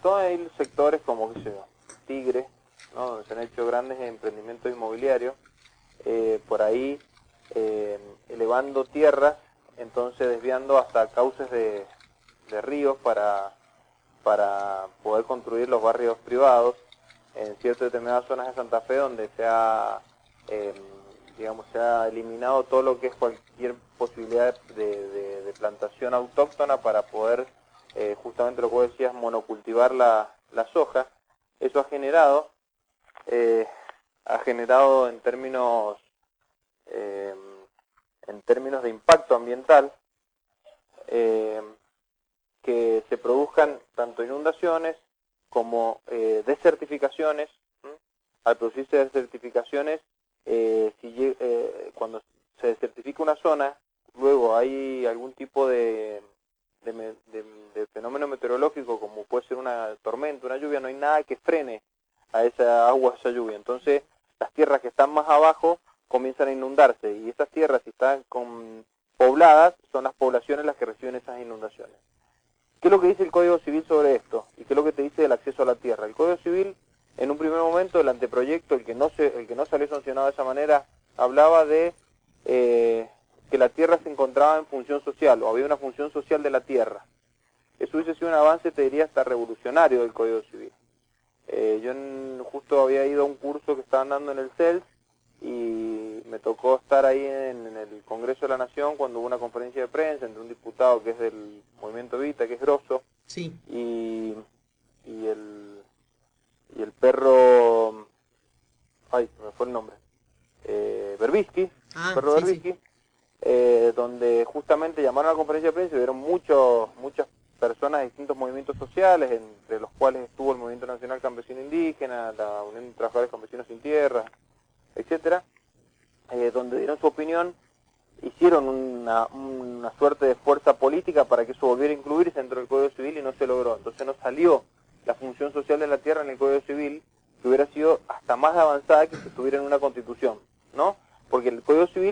todo hay sectores como, qué sé yo, Tigre, ¿no? Donde se han hecho grandes emprendimientos inmobiliarios, por ahí elevando tierras, entonces desviando hasta cauces de ríos para poder construir los barrios privados en ciertas determinadas zonas de Santa Fe donde digamos, se ha eliminado todo lo que es cualquier posibilidad de plantación autóctona para poder, justamente lo que vos decías, monocultivar la soja. Eso ha generado en términos de impacto ambiental, que se produzcan tanto inundaciones como desertificaciones. Al producirse desertificaciones, cuando se desertifica una zona, luego hay algún tipo de fenómeno meteorológico, como puede ser una tormenta, una lluvia, no hay nada que frene a esa agua, a esa lluvia. Entonces, las tierras que están más abajo comienzan a inundarse, y esas tierras, si están pobladas, son las poblaciones las que reciben esas inundaciones. ¿Qué es lo que dice el Código Civil sobre esto? ¿Y qué es lo que te dice del acceso a la tierra? El Código Civil, en un primer momento, el anteproyecto, el que no salió sancionado de esa manera, hablaba de que la tierra se encontraba en función social, o había una función social de la tierra. Eso hubiese sido un avance, te diría, hasta revolucionario del Código Civil. Yo justo había ido a un curso que estaban dando en el CELS, y me tocó estar ahí en el Congreso de la Nación cuando hubo una conferencia de prensa entre un diputado que es del Movimiento Evita, que es Grosso, sí, y el perro, ay, me fue el nombre, Berbisky, perro sí, Berbisky, sí. donde justamente llamaron a la conferencia de prensa y vieron muchas personas de distintos movimientos sociales, entre los cuales estuvo el Movimiento Nacional Campesino Indígena, la Unión de Trabajadores Campesinos Sin Tierra, etcétera, donde dieron su opinión, hicieron una suerte de fuerza política para que eso volviera a incluirse dentro del Código Civil, y no se logró. Entonces no salió la función social de la tierra en el Código Civil, que hubiera sido hasta más avanzada que si estuviera en una constitución, ¿no? Porque el Código Civil